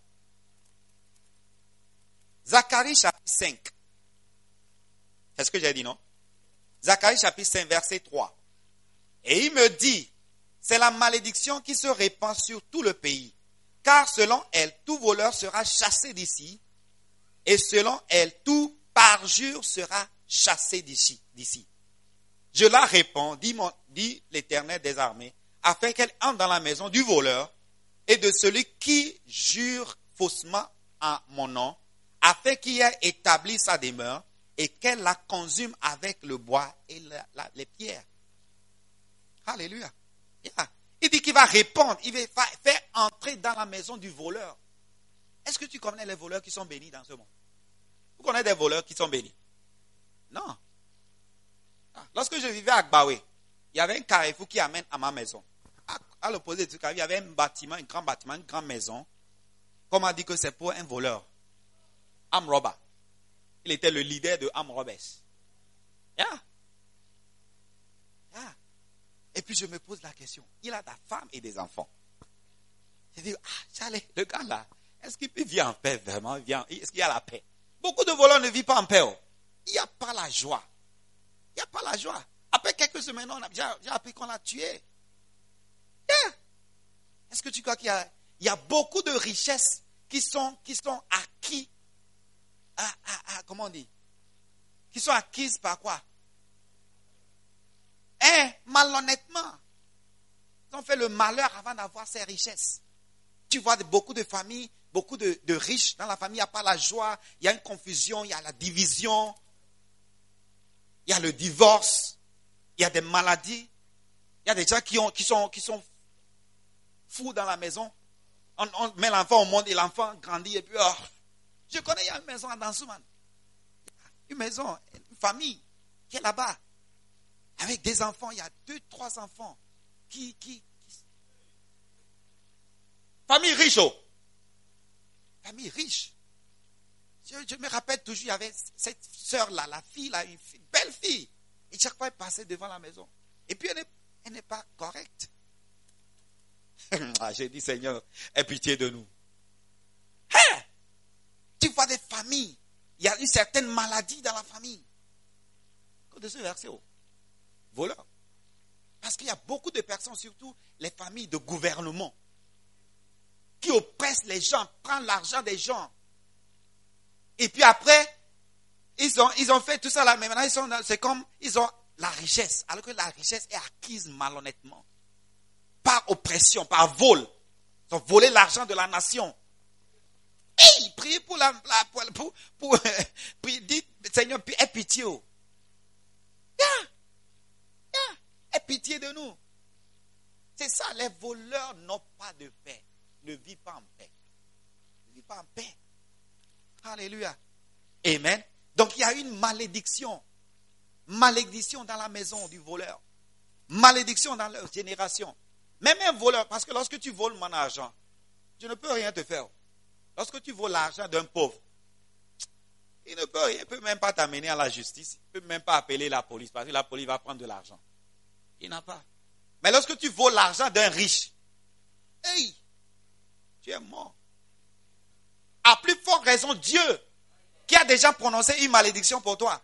Zacharie chapitre 5. C'est ce que j'ai dit, non? Zacharie chapitre 5, verset 3. Et il me dit, c'est la malédiction qui se répand sur tout le pays. Car selon elle, tout voleur sera chassé d'ici. Et selon elle, tout parjure sera chassé d'ici. Je la réponds, dit l'Éternel des armées, afin qu'elle entre dans la maison du voleur et de celui qui jure faussement en mon nom, afin qu'il ait établi sa demeure et qu'elle la consume avec le bois et les pierres. Alléluia. Yeah. Il dit qu'il va répondre, il va faire entrer dans la maison du voleur. Est-ce que tu connais les voleurs qui sont bénis dans ce monde? Vous connaissez des voleurs qui sont bénis? Non. Lorsque je vivais à Gbawe, il y avait un carrefour qui amène à ma maison. À l'opposé du carrefour, il y avait un bâtiment, un grand bâtiment, une grande maison. Comme on dit que c'est pour un voleur. Arm robber. Il était le leader de arm robbers. Yeah. Yeah. Et puis je me pose la question. Il a des femmes et des enfants. Je dis, Charlie, le gars là, est-ce qu'il peut vivre en paix vraiment? Est-ce qu'il y a la paix? Beaucoup de voleurs ne vivent pas en paix. Oh. Il n'y a pas la joie. Il n'y a pas la joie. Après quelques semaines, j'ai appris qu'on l'a tué. Yeah. Est-ce que tu crois qu'il y a beaucoup de richesses qui sont acquises, comment on dit? Qui sont acquises par quoi? Malhonnêtement. Ils ont fait le malheur avant d'avoir ces richesses. Tu vois beaucoup de familles, beaucoup de riches dans la famille, il n'y a pas la joie, il y a une confusion, il y a la division, il y a le divorce, il y a des maladies, il y a des gens qui sont fous dans la maison. On met l'enfant au monde et l'enfant grandit et puis, je connais, il y a une maison à Dansouman. Une maison, une famille qui est là-bas. Avec des enfants, il y a 2, 3 enfants famille riche, oh. Famille riche. Je me rappelle toujours, il y avait cette sœur-là, la fille, là, une belle fille. Et chaque fois, elle passait devant la maison. Et puis, elle n'est pas correcte. J'ai dit, Seigneur, aie pitié de nous. Hey! Tu vois des familles, il y a une certaine maladie dans la famille. De ce verset, oh. Voleur. Parce qu'il y a beaucoup de personnes, surtout les familles de gouvernement, qui oppressent les gens, prennent l'argent des gens. Et puis après, ils ont fait tout ça là, mais maintenant c'est comme, ils ont la richesse, alors que la richesse est acquise malhonnêtement. Par oppression, par vol. Ils ont volé l'argent de la nation. Et ils prient pour dites, Seigneur, aie pitié. Yeah. Aie pitié de nous. C'est ça, les voleurs n'ont pas de paix. Ne vivent pas en paix. Ne vivent pas en paix. Alléluia. Amen. Donc il y a une malédiction. Malédiction dans la maison du voleur. Malédiction dans leur génération. Même un voleur, parce que lorsque tu voles mon argent, je ne peux rien te faire. Lorsque tu voles l'argent d'un pauvre, il ne peut rien, il ne peut même pas t'amener à la justice. Il ne peut même pas appeler la police, parce que la police va prendre de l'argent. Il n'a pas. Mais lorsque tu voles l'argent d'un riche, hey, tu es mort. À plus forte raison, Dieu, qui a déjà prononcé une malédiction pour toi.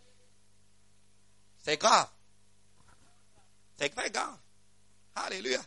C'est grave. C'est très grave. Alléluia.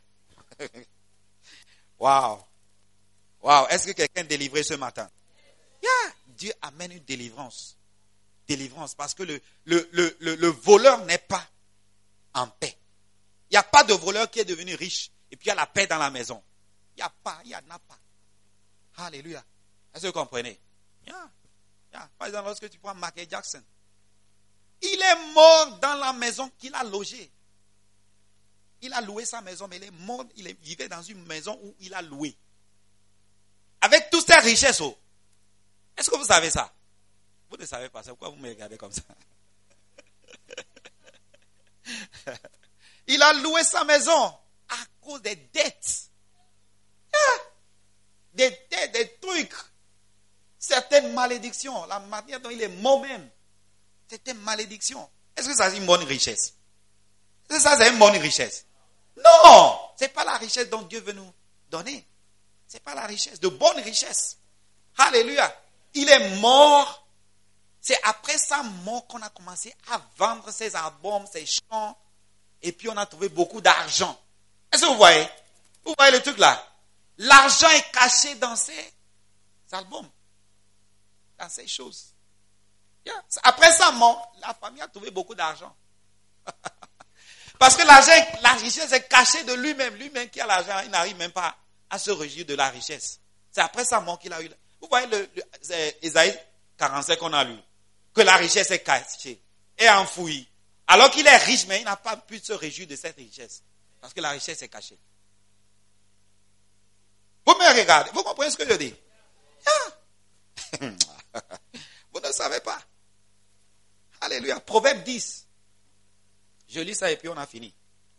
Waouh. Waouh. Est-ce que quelqu'un est délivré ce matin? Yeah. Dieu amène une délivrance. Délivrance. Parce que le voleur n'est pas en paix. Il n'y a pas de voleur qui est devenu riche et puis il y a la paix dans la maison. Il n'y a pas. Il n'y en a pas. Alléluia. Est-ce que vous comprenez? Yeah. Par exemple, lorsque tu prends Michael Jackson, il est mort dans la maison qu'il a logée. Il a loué sa maison, mais il est mort, il vivait dans une maison où il a loué. Avec toutes ses richesses. Oh. Est-ce que vous savez ça? Vous ne savez pas ça. Pourquoi vous me regardez comme ça? Il a loué sa maison à cause des dettes. Des dettes, des trucs. Certaines malédictions. La manière dont il est mort même. C'était une malédiction. Est-ce que ça c'est une bonne richesse? Est-ce que ça c'est une bonne richesse? Non! Ce n'est pas la richesse dont Dieu veut nous donner. Ce n'est pas la richesse, de bonne richesse. Alléluia. Il est mort. C'est après sa mort qu'on a commencé à vendre ses albums, ses chants. Et puis on a trouvé beaucoup d'argent. Est-ce que vous voyez? Vous voyez le truc là? L'argent est caché dans ses albums. Dans ces choses. Yeah. Après sa mort, la famille a trouvé beaucoup d'argent. Parce que la richesse est cachée de lui-même. Lui-même qui a l'argent, il n'arrive même pas à se réjouir de la richesse. C'est après sa mort qu'il a eu. Vous voyez Ésaïe 45 qu'on a lu. Que la richesse est cachée et enfouie. Alors qu'il est riche, mais il n'a pas pu se réjouir de cette richesse. Parce que la richesse est cachée. Vous me regardez. Vous comprenez ce que je dis? Ah. Vous ne savez pas. Alléluia. Proverbe 10. Je lis ça et puis on a fini.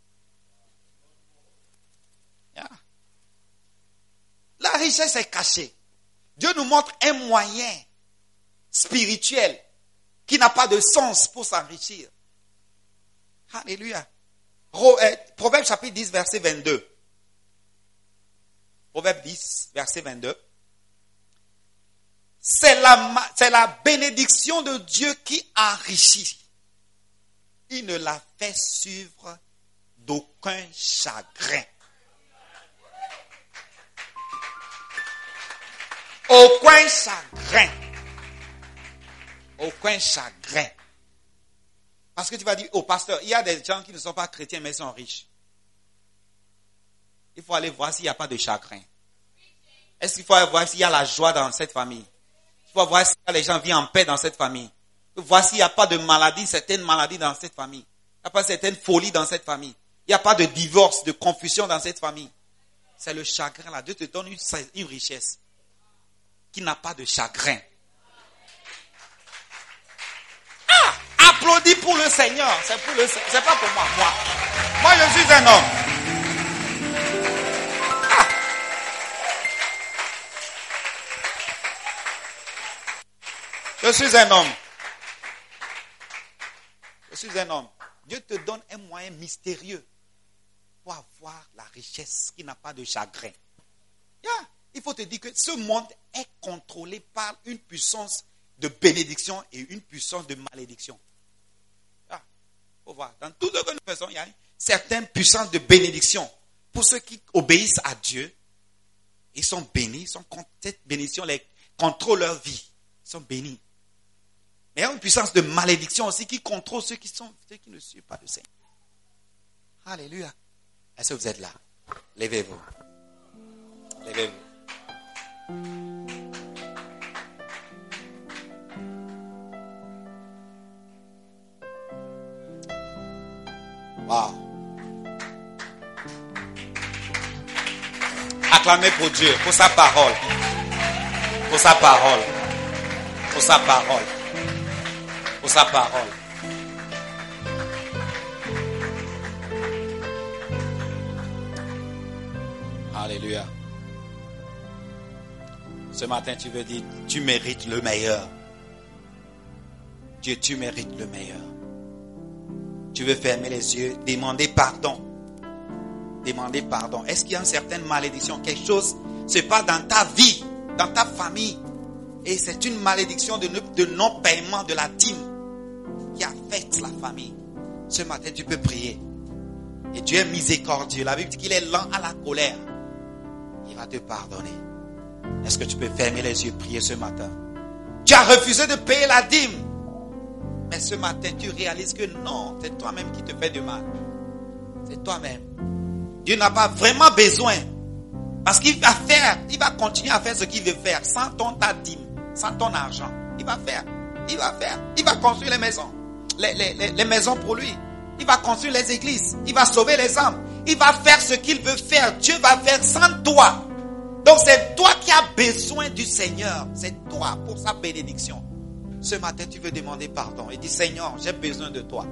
Yeah. La richesse est cachée. Dieu nous montre un moyen spirituel qui n'a pas de sens pour s'enrichir. Alléluia. Proverbe chapitre 10, verset 22. Proverbe 10, verset 22. C'est la bénédiction de Dieu qui enrichit. Il ne la fait suivre d'aucun chagrin. Aucun chagrin. Aucun chagrin. Parce que tu vas dire, oh pasteur, il y a des gens qui ne sont pas chrétiens mais sont riches. Il faut aller voir s'il n'y a pas de chagrin. Est-ce qu'il faut aller voir s'il y a la joie dans cette famille? Il faut voir si les gens vivent en paix dans cette famille. Il faut voir s'il n'y a pas de maladie, certaines maladies dans cette famille. Il n'y a pas certaines folies dans cette famille. Il n'y a pas de divorce, de confusion dans cette famille. C'est le chagrin là. Dieu te donne une richesse qui n'a pas de chagrin. Ah! Applaudis pour le Seigneur. C'est pour le Seigneur. C'est pas pour moi. Moi, je suis un homme. Ah! Je suis un homme. Je suis un homme. Dieu te donne un moyen mystérieux pour avoir la richesse qui n'a pas de chagrin. Yeah. Il faut te dire que ce monde est contrôlé par une puissance de bénédiction et une puissance de malédiction. Il faut voir. Dans tout ce que nous faisons, il y a une certaine puissance de bénédiction. Pour ceux qui obéissent à Dieu, ils sont bénis. Cette bénédiction les contrôle leur vie. Ils sont bénis. Mais il y a une puissance de malédiction aussi qui contrôle ceux qui ne suivent pas le Seigneur. Alléluia. Est-ce que vous êtes là? Levez-vous. Levez-vous. Wow. Acclamez pour Dieu, pour sa parole. Pour sa parole. Pour sa parole. Pour sa parole. Alléluia. Ce matin, tu veux dire, tu mérites le meilleur. Dieu, tu mérites le meilleur. Tu veux fermer les yeux, demander pardon. Demander pardon. Est-ce qu'il y a une certaine malédiction? Quelque chose se passe dans ta vie, dans ta famille. Et c'est une malédiction de non-paiement de la dîme qui affecte la famille. Ce matin, tu peux prier. Et Dieu est miséricordieux. La Bible dit qu'il est lent à la colère. Il va te pardonner. Est-ce que tu peux fermer les yeux et prier ce matin? Tu as refusé de payer la dîme. Mais ce matin, tu réalises que non, c'est toi-même qui te fais du mal. C'est toi-même. Dieu n'a pas vraiment besoin. Parce qu'il va faire, il va continuer à faire ce qu'il veut faire sans ta dîme, sans ton argent. Il va faire. Il va construire les maisons. Les maisons pour lui. Il va construire les églises. Il va sauver les âmes. Il va faire ce qu'il veut faire. Dieu va faire sans toi. Donc c'est toi qui as besoin du Seigneur. C'est toi pour sa bénédiction. Ce matin, tu veux demander pardon. Et dis, Seigneur, j'ai besoin de toi.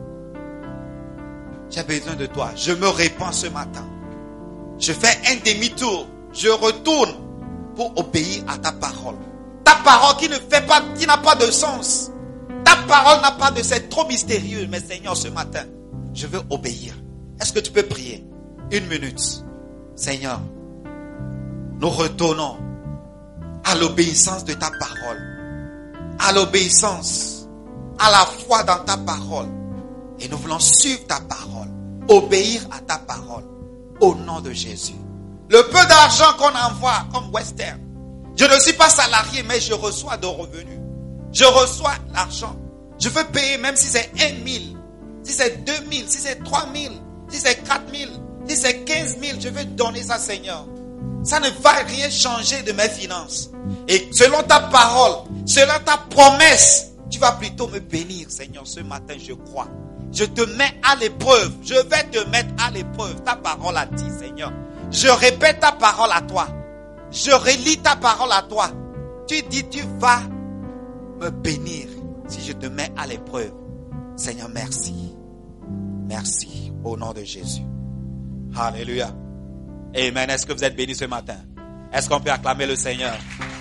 J'ai besoin de toi. Je me répands ce matin. Je fais un demi-tour. Je retourne pour obéir à ta parole. Ta parole qui n'a pas de sens. Ta parole n'a pas de... C'est trop mystérieux. Mais Seigneur, ce matin, je veux obéir. Est-ce que tu peux prier? 1 minute. Seigneur, nous retournons à l'obéissance de ta parole. À l'obéissance. À la foi dans ta parole. Et nous voulons suivre ta parole. Obéir à ta parole. Au nom de Jésus. Le peu d'argent qu'on envoie comme Western. Je ne suis pas salarié, mais je reçois de revenus. Je reçois l'argent. Je veux payer même si c'est 1 000. Si c'est 2 000. Si c'est 3 000. Si c'est 4 000. Si c'est 15 000. Je veux donner ça, Seigneur. Ça ne va rien changer de mes finances. Et selon ta parole, selon ta promesse, tu vas plutôt me bénir, Seigneur. Ce matin, je crois. Je te mets à l'épreuve. Je vais te mettre à l'épreuve. Ta parole a dit, Seigneur. Je répète ta parole à toi. Je relis ta parole à toi. Tu dis, tu vas me bénir si je te mets à l'épreuve. Seigneur, merci. Merci au nom de Jésus. Alléluia. Amen. Est-ce que vous êtes bénis ce matin? Est-ce qu'on peut acclamer le Seigneur?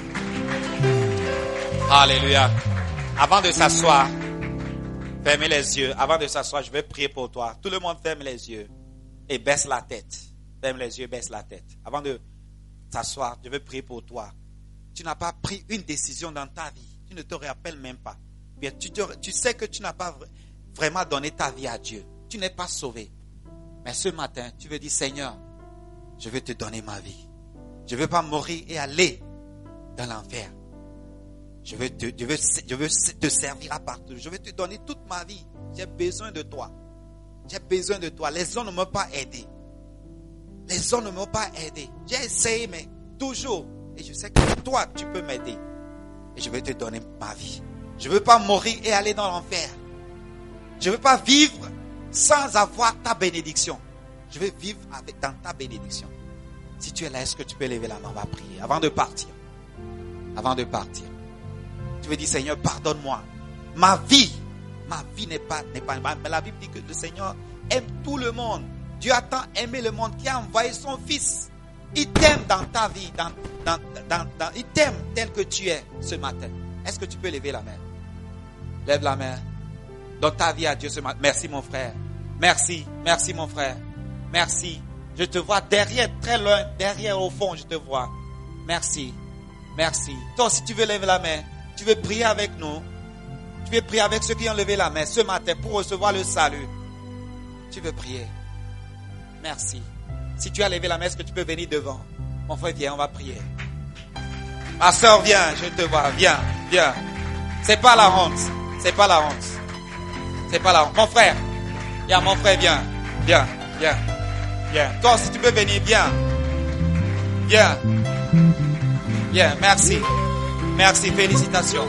Alléluia. Avant de s'asseoir, fermez les yeux. Avant de s'asseoir, je vais prier pour toi. Tout le monde ferme les yeux et baisse la tête. Ferme les yeux, baisse la tête. Avant de s'asseoir, je vais prier pour toi. Tu n'as pas pris une décision dans ta vie. Tu ne te rappelles même pas. Bien, tu sais que tu n'as pas vraiment donné ta vie à Dieu. Tu n'es pas sauvé. Mais ce matin, tu veux dire, Seigneur, je veux te donner ma vie. Je ne veux pas mourir et aller dans l'enfer. Je veux te servir à partout. Je veux te donner toute ma vie. J'ai besoin de toi. J'ai besoin de toi. Les hommes ne m'ont pas aidé. Les hommes ne m'ont pas aidé. J'ai essayé, mais toujours. Et je sais que toi, tu peux m'aider. Et je veux te donner ma vie. Je ne veux pas mourir et aller dans l'enfer. Je ne veux pas vivre sans avoir ta bénédiction. Je veux vivre dans ta bénédiction. Si tu es là, est-ce que tu peux lever la main? On va prier avant de partir. Avant de partir. Tu veux dire, Seigneur, pardonne-moi. Ma vie n'est pas. Mais la Bible dit que le Seigneur aime tout le monde. Dieu a tant aimé le monde qu'il a envoyé son Fils. Il t'aime dans ta vie. Il t'aime tel que tu es ce matin. Est-ce que tu peux lever la main? Lève la main. Donne ta vie à Dieu ce matin. Merci mon frère. Merci mon frère. Merci. Je te vois derrière, très loin, derrière au fond, je te vois. Merci. Toi, si tu veux lever la main, tu veux prier avec nous. Tu veux prier avec ceux qui ont levé la main ce matin pour recevoir le salut. Tu veux prier. Merci. Si tu as levé la main, est-ce que tu peux venir devant? Mon frère, viens, on va prier. Ma soeur, viens, je te vois. Viens. C'est pas la honte. Mon frère. Viens, mon frère, viens. Toi, si tu peux venir, viens. Merci, félicitations.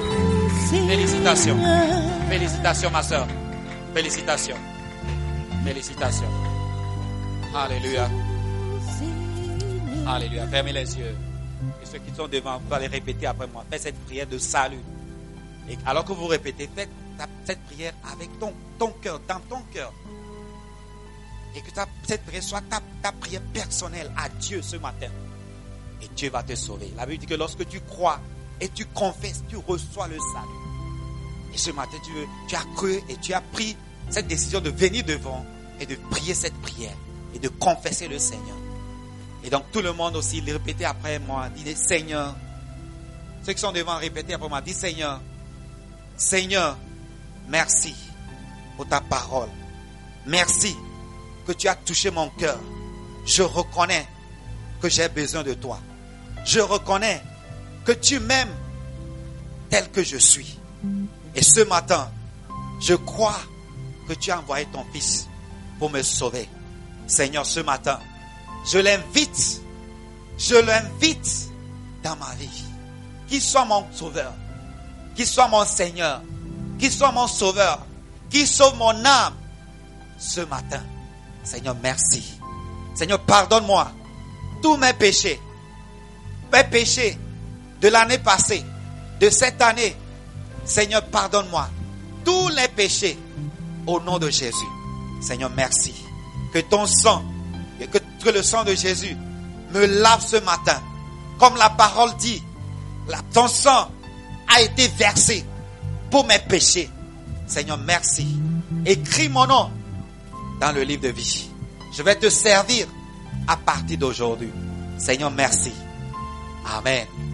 Félicitations, ma soeur. Félicitations. Alléluia. Alléluia. Fermez les yeux. Et ceux qui sont devant, vous allez répéter après moi. Faites cette prière de salut. Et alors que vous répétez, faites cette prière avec ton cœur, dans ton cœur. Et que cette prière soit ta prière personnelle à Dieu ce matin. Et Dieu va te sauver. La Bible dit que lorsque tu crois et tu confesses, tu reçois le salut. Et ce matin, tu as cru et tu as pris cette décision de venir devant et de prier cette prière et de confesser le Seigneur. Et donc tout le monde aussi, répétez après moi, dites Seigneur. Ceux qui sont devant, répétez après moi, dites Seigneur. Seigneur, merci pour ta parole. Merci que tu as touché mon cœur. Je reconnais que j'ai besoin de toi. Je reconnais que tu m'aimes tel que je suis. Et ce matin, je crois que tu as envoyé ton Fils pour me sauver. Seigneur, ce matin, je l'invite dans ma vie. Qu'il soit mon sauveur, qu'il soit mon Seigneur, qu'il soit mon sauveur, qu'il sauve mon âme ce matin. Seigneur, merci. Seigneur, pardonne-moi tous mes péchés de l'année passée, de cette année. Seigneur, pardonne-moi tous les péchés au nom de Jésus. Seigneur, merci. Que ton sang, que le sang de Jésus me lave ce matin. Comme la parole dit, ton sang a été versé pour mes péchés. Seigneur, merci. Écris mon nom dans le livre de vie. Je vais te servir à partir d'aujourd'hui. Seigneur, merci. Amen.